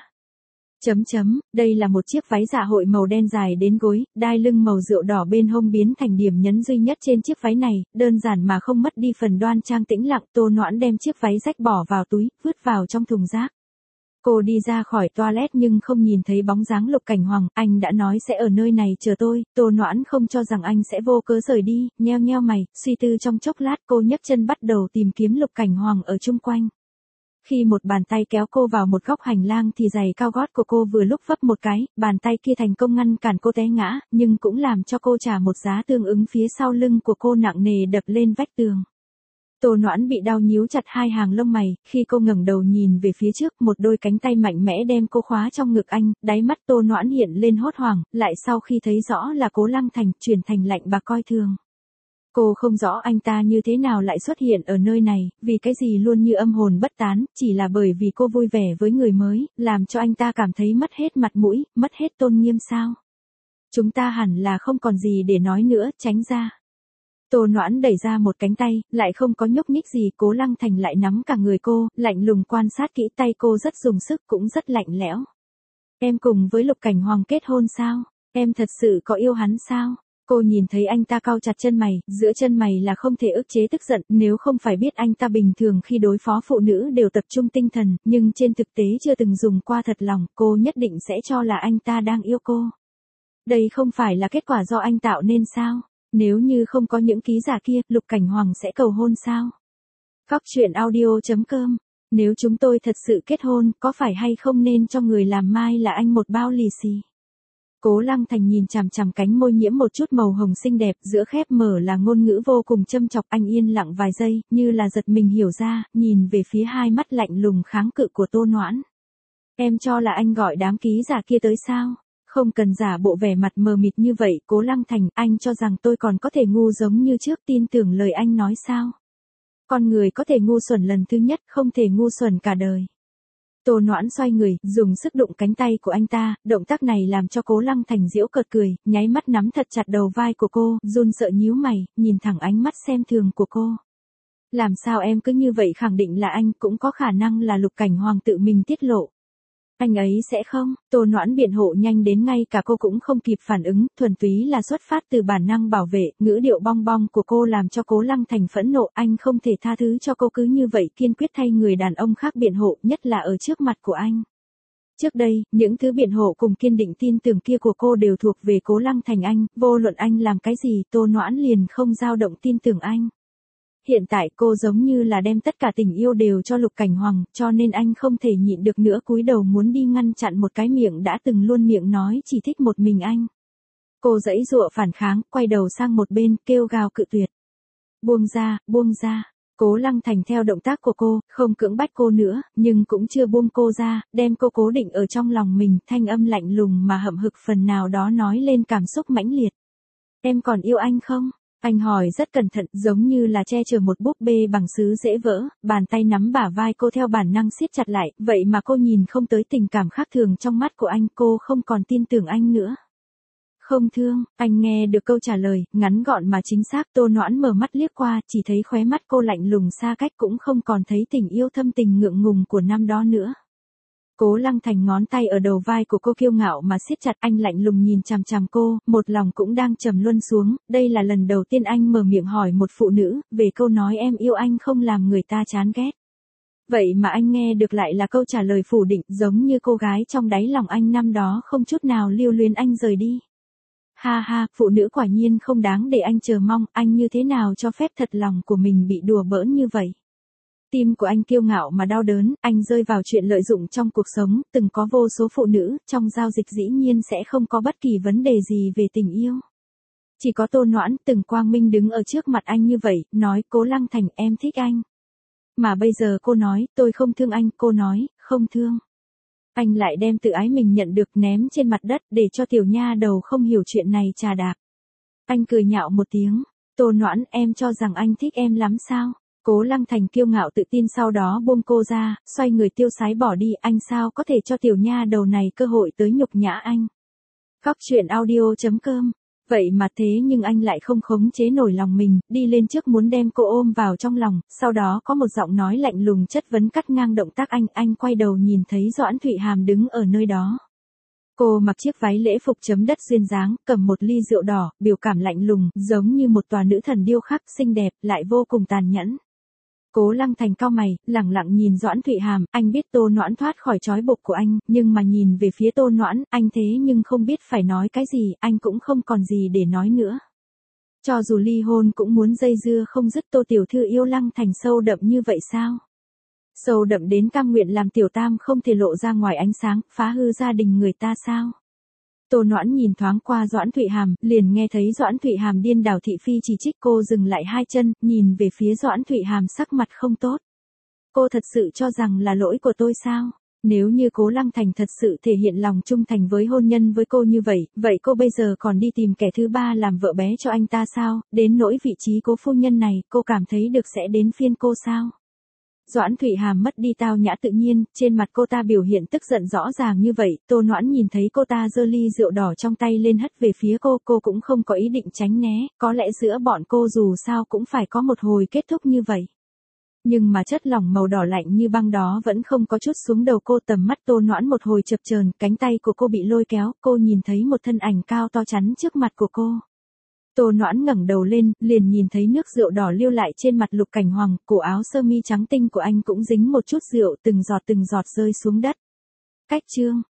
A: Đây là một chiếc váy dạ hội màu đen dài đến gối, đai lưng màu rượu đỏ bên hông biến thành điểm nhấn duy nhất trên chiếc váy này, đơn giản mà không mất đi phần đoan trang tĩnh lặng. Tô Noãn đem chiếc váy rách bỏ vào túi, vứt vào trong thùng rác. Cô đi ra khỏi toilet nhưng không nhìn thấy bóng dáng Lục Cảnh Hoàng, anh đã nói sẽ ở nơi này chờ tôi. Tô Noãn không cho rằng anh sẽ vô cớ rời đi, nheo nheo mày, suy tư trong chốc lát cô nhấc chân bắt đầu tìm kiếm Lục Cảnh Hoàng ở chung quanh. Khi một bàn tay kéo cô vào một góc hành lang thì giày cao gót của cô vừa lúc vấp một cái, bàn tay kia thành công ngăn cản cô té ngã, nhưng cũng làm cho cô trả một giá tương ứng, phía sau lưng của cô nặng nề đập lên vách tường. Tô Noãn bị đau nhíu chặt hai hàng lông mày, khi cô ngẩng đầu nhìn về phía trước, một đôi cánh tay mạnh mẽ đem cô khóa trong ngực anh, đáy mắt Tô Noãn hiện lên hốt hoảng, lại sau khi thấy rõ là Cố Lăng Thành, chuyển thành lạnh bạc coi thường. Cô không rõ anh ta như thế nào lại xuất hiện ở nơi này, vì cái gì luôn như âm hồn bất tán, chỉ là bởi vì cô vui vẻ với người mới, làm cho anh ta cảm thấy mất hết mặt mũi, mất hết tôn nghiêm sao? Chúng ta hẳn là không còn gì để nói nữa, tránh ra. Tô Noãn đẩy ra một cánh tay, lại không có nhúc nhích gì, Cố Lăng Thành lại nắm cả người cô, lạnh lùng quan sát kỹ, tay cô rất dùng sức cũng rất lạnh lẽo. Em cùng với Lục Cảnh Hoàng kết hôn sao? Em thật sự có yêu hắn sao? Cô nhìn thấy anh ta cau chặt chân mày, giữa chân mày là không thể ức chế tức giận, nếu không phải biết anh ta bình thường khi đối phó phụ nữ đều tập trung tinh thần, nhưng trên thực tế chưa từng dùng qua thật lòng, cô nhất định sẽ cho là anh ta đang yêu cô. Đây không phải là kết quả do anh tạo nên sao? Nếu như không có những ký giả kia, Lục Cảnh Hoàng sẽ cầu hôn sao? Cóc truyện audio.com. Nếu chúng tôi thật sự kết hôn, có phải hay không nên cho người làm mai là anh một bao lì xì? Cố Lăng Thành nhìn chằm chằm cánh môi nhiễm một chút màu hồng xinh đẹp, giữa khép mở là ngôn ngữ vô cùng châm chọc, anh yên lặng vài giây, như là giật mình hiểu ra, nhìn về phía hai mắt lạnh lùng kháng cự của Tô Noãn. Em cho là anh gọi đám ký giả kia tới sao? Không cần giả bộ vẻ mặt mờ mịt như vậy, Cố Lăng Thành, anh cho rằng tôi còn có thể ngu giống như trước, tin tưởng lời anh nói sao? Con người có thể ngu xuẩn lần thứ nhất, không thể ngu xuẩn cả đời. Tô Noãn xoay người, dùng sức đụng cánh tay của anh ta, động tác này làm cho Cố Lăng Thành giễu cợt cười, nháy mắt nắm thật chặt đầu vai của cô, run sợ nhíu mày, nhìn thẳng ánh mắt xem thường của cô. Làm sao em cứ như vậy khẳng định là anh, cũng có khả năng là Lục Cảnh Hoàng tự mình tiết lộ. Anh ấy sẽ không, Tô Noãn biện hộ nhanh đến ngay cả cô cũng không kịp phản ứng, thuần túy là xuất phát từ bản năng bảo vệ, ngữ điệu bong bong của cô làm cho Cố Lăng Thành phẫn nộ, anh không thể tha thứ cho cô cứ như vậy kiên quyết thay người đàn ông khác biện hộ, nhất là ở trước mặt của anh. Trước đây, những thứ biện hộ cùng kiên định tin tưởng kia của cô đều thuộc về Cố Lăng Thành anh, vô luận anh làm cái gì, Tô Noãn liền không dao động tin tưởng anh. Hiện tại cô giống như là đem tất cả tình yêu đều cho Lục Cảnh Hoàng, cho nên anh không thể nhịn được nữa, cúi đầu muốn đi ngăn chặn một cái miệng đã từng luôn miệng nói chỉ thích một mình anh. Cô giãy giụa phản kháng, quay đầu sang một bên, kêu gào cự tuyệt. Buông ra, buông ra. Cố Lăng Thành theo động tác của cô, không cưỡng bách cô nữa, nhưng cũng chưa buông cô ra, đem cô cố định ở trong lòng mình, thanh âm lạnh lùng mà hậm hực phần nào đó nói lên cảm xúc mãnh liệt. Em còn yêu anh không? Anh hỏi rất cẩn thận, giống như là che chở một búp bê bằng sứ dễ vỡ, bàn tay nắm bả vai cô theo bản năng siết chặt lại, vậy mà cô nhìn không tới tình cảm khác thường trong mắt của anh, cô không còn tin tưởng anh nữa. Không thương, anh nghe được câu trả lời, ngắn gọn mà chính xác, Tô Noãn mở mắt liếc qua, chỉ thấy khóe mắt cô lạnh lùng xa cách, cũng không còn thấy tình yêu thâm tình ngượng ngùng của năm đó nữa. Cố Lăng Thành ngón tay ở đầu vai của cô kiêu ngạo mà siết chặt, anh lạnh lùng nhìn chằm chằm cô, một lòng cũng đang trầm luân xuống, đây là lần đầu tiên anh mở miệng hỏi một phụ nữ, về câu nói em yêu anh không làm người ta chán ghét. Vậy mà anh nghe được lại là câu trả lời phủ định, giống như cô gái trong đáy lòng anh năm đó không chút nào lưu luyến anh rời đi. Ha ha, phụ nữ quả nhiên không đáng để anh chờ mong, anh như thế nào cho phép thật lòng của mình bị đùa bỡn như vậy. Tim của anh kiêu ngạo mà đau đớn, anh rơi vào chuyện lợi dụng trong cuộc sống, từng có vô số phụ nữ, trong giao dịch dĩ nhiên sẽ không có bất kỳ vấn đề gì về tình yêu. Chỉ có Tô Noãn từng quang minh đứng ở trước mặt anh như vậy, nói Cố Lăng Thành em thích anh. Mà bây giờ cô nói, tôi không thương anh, cô nói, không thương. Anh lại đem tự ái mình nhận được ném trên mặt đất để cho tiểu nha đầu không hiểu chuyện này trà đạp. Anh cười nhạo một tiếng, Tô Noãn em cho rằng anh thích em lắm sao? Cố Lăng Thành kiêu ngạo tự tin sau đó buông cô ra, xoay người tiêu sái bỏ đi, anh sao có thể cho tiểu nha đầu này cơ hội tới nhục nhã anh. Cóc truyện audio.com. Vậy mà thế nhưng anh lại không khống chế nổi lòng mình, đi lên trước muốn đem cô ôm vào trong lòng, sau đó có một giọng nói lạnh lùng chất vấn cắt ngang động tác anh quay đầu nhìn thấy Doãn Thụy Hàm đứng ở nơi đó. Cô mặc chiếc váy lễ phục chấm đất duyên dáng, cầm một ly rượu đỏ, biểu cảm lạnh lùng, giống như một tòa nữ thần điêu khắc, xinh đẹp, lại vô cùng tàn nhẫn. Cố Lăng Thành cau mày, lẳng lặng nhìn Doãn Thụy Hàm, anh biết Tô Noãn thoát khỏi trói buộc của anh, nhưng mà nhìn về phía Tô Noãn, anh thế nhưng không biết phải nói cái gì, anh cũng không còn gì để nói nữa. Cho dù ly hôn cũng muốn dây dưa không dứt, Tô tiểu thư yêu Lăng Thành sâu đậm như vậy sao? Sâu đậm đến cam nguyện làm tiểu tam không thể lộ ra ngoài ánh sáng, phá hư gia đình người ta sao? Tô Noãn nhìn thoáng qua Doãn Thụy Hàm, liền nghe thấy Doãn Thụy Hàm điên đảo thị phi chỉ trích, cô dừng lại hai chân, nhìn về phía Doãn Thụy Hàm sắc mặt không tốt. Cô thật sự cho rằng là lỗi của tôi sao? Nếu như Cố Lăng Thành thật sự thể hiện lòng trung thành với hôn nhân với cô như vậy, vậy cô bây giờ còn đi tìm kẻ thứ ba làm vợ bé cho anh ta sao? Đến nỗi vị trí cố phu nhân này, cô cảm thấy được sẽ đến phiên cô sao? Doãn Thụy Hàm mất đi tao nhã tự nhiên, trên mặt cô ta biểu hiện tức giận rõ ràng như vậy, Tô Noãn nhìn thấy cô ta giơ ly rượu đỏ trong tay lên hất về phía cô cũng không có ý định tránh né, có lẽ giữa bọn cô dù sao cũng phải có một hồi kết thúc như vậy. Nhưng mà chất lỏng màu đỏ lạnh như băng đó vẫn không có chút xuống đầu cô, tầm mắt Tô Noãn một hồi chập chờn, cánh tay của cô bị lôi kéo, cô nhìn thấy một thân ảnh cao to chắn trước mặt của cô. Tô Noãn ngẩng đầu lên, liền nhìn thấy nước rượu đỏ lưu lại trên mặt Lục Cảnh Hoàng, cổ áo sơ mi trắng tinh của anh cũng dính một chút rượu, từng giọt rơi xuống đất. Cách chương